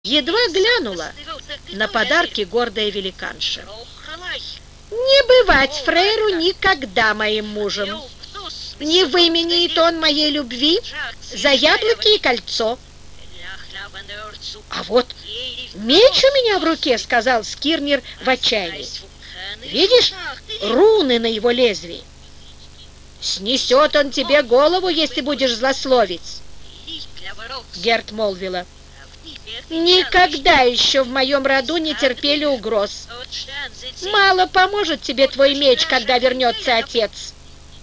Едва глянула на подарки гордая великанша. «Не бывать фрейру никогда моим мужем. Не выменяет он моей любви за яблоки и кольцо». «А вот меч у меня в руке», — сказал Скирнир в отчаянии. «Видишь руны на его лезвии? Снесет он тебе голову, если будешь злословить». Герт молвила: «Никогда еще в моем роду не терпели угроз. Мало поможет тебе твой меч, когда вернется отец».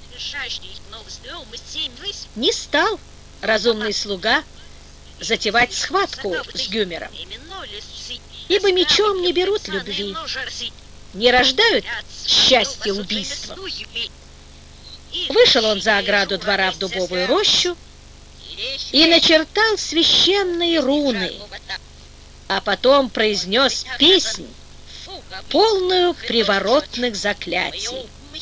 Не стал разумный слуга затевать схватку с Гюмером, ибо мечом не берут любви, не рождают счастья убийства. Вышел он за ограду двора в дубовую рощу и начертал священные руны, а потом произнес песнь, полную приворотных заклятий.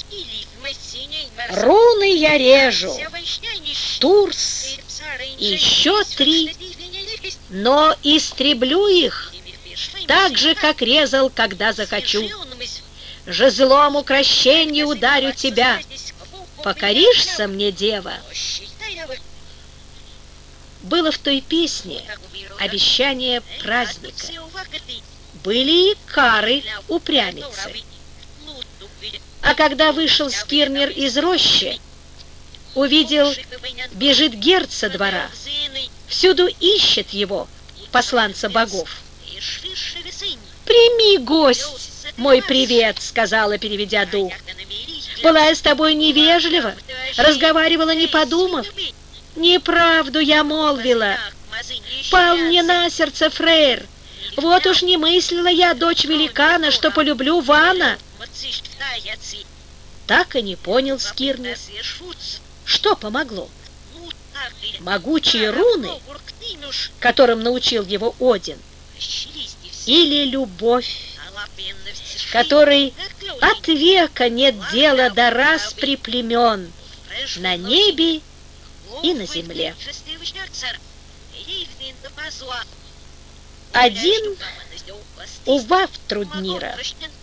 «Руны я режу, Турс и еще 3, но истреблю их так же, как резал, когда захочу. Жезлом укрощенья ударю тебя. Покоришься мне, дева?» Было в той песне обещание праздника. Были и кары упрямицы. А когда вышел Скирнир из рощи, увидел, бежит Герт со двора, всюду ищет его, посланца богов. «Прими, гость, мой привет», — сказала, переведя дух. «Была я с тобой невежлива, разговаривала, не подумав. Неправду я молвила. Пал мне на сердце фрейр. Вот уж не мыслила я, дочь великана, что полюблю Вана». Так и не понял Скирнир, что помогло: могучие руны, которым научил его Один, или любовь, которой от века нет дела до распри племен на небе и на земле. Один у Вафтруднира.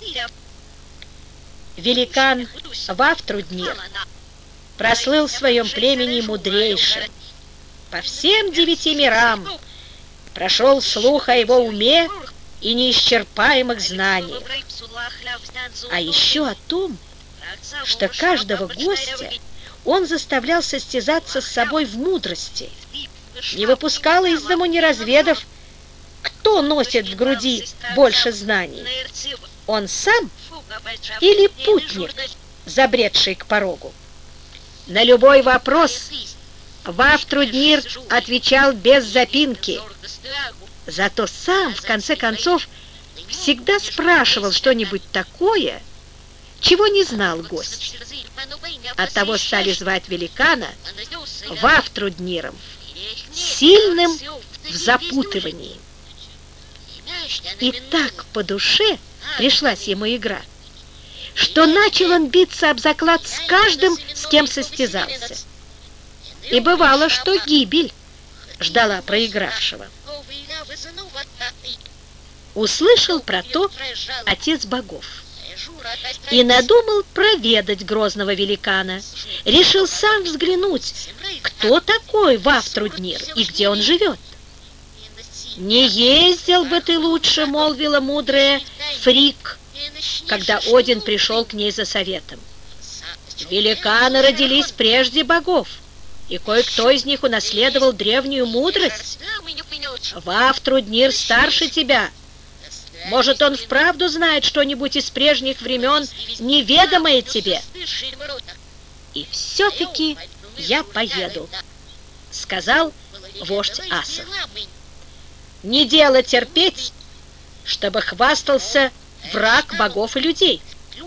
Великан Вафтруднир прослыл в своем племени мудрейшим. По всем 9 мирам прошел слух о его уме и неисчерпаемых знаниях, а еще о том, что каждого гостя он заставлял состязаться с собой в мудрости, не выпускал из дому, не разведав, кто носит в груди больше знаний, он сам или путник, забредший к порогу. На любой вопрос Вафтруднир отвечал без запинки, зато сам, в конце концов, всегда спрашивал что-нибудь такое, чего не знал гость. Оттого стали звать великана Вафтрудниром, сильным в запутывании. И так по душе пришлась ему игра, что начал он биться об заклад с каждым, с кем состязался. И бывало, что гибель ждала проигравшего. Услышал про то отец богов и надумал проведать грозного великана. Решил сам взглянуть, кто такой Вафтруднир и где он живет. «Не ездил бы ты лучше», — молвила мудрая Фрик, когда Один пришел к ней за советом. «Великаны родились прежде богов, и кое-кто из них унаследовал древнюю мудрость. Вафтруднир старше тебя. Может, он вправду знает что-нибудь из прежних времен, неведомое тебе. И все-таки я поеду», — сказал вождь асов. «Не дело терпеть, чтобы хвастался враг богов и людей».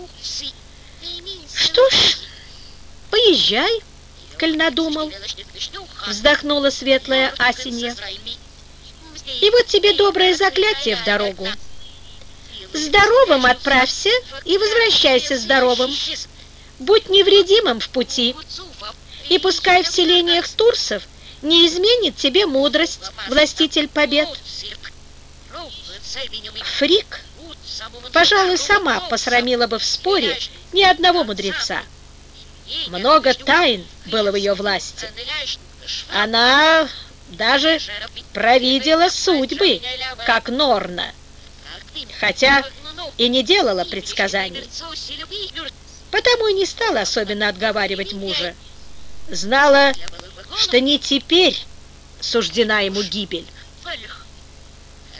«Что ж, поезжай, коль надумал», — вздохнула светлая Асинья. «И вот тебе доброе заклятие в дорогу. Здоровым отправься и возвращайся здоровым. Будь невредимым в пути, и пускай в селениях турсов не изменит тебе мудрость, властитель побед. Фрик, пожалуй, сама посрамила бы в споре ни одного мудреца. Много тайн было в ее власти. Она даже провидела судьбы, как Норна, хотя и не делала предсказаний. Потому и не стала особенно отговаривать мужа. Знала, что не теперь суждена ему гибель,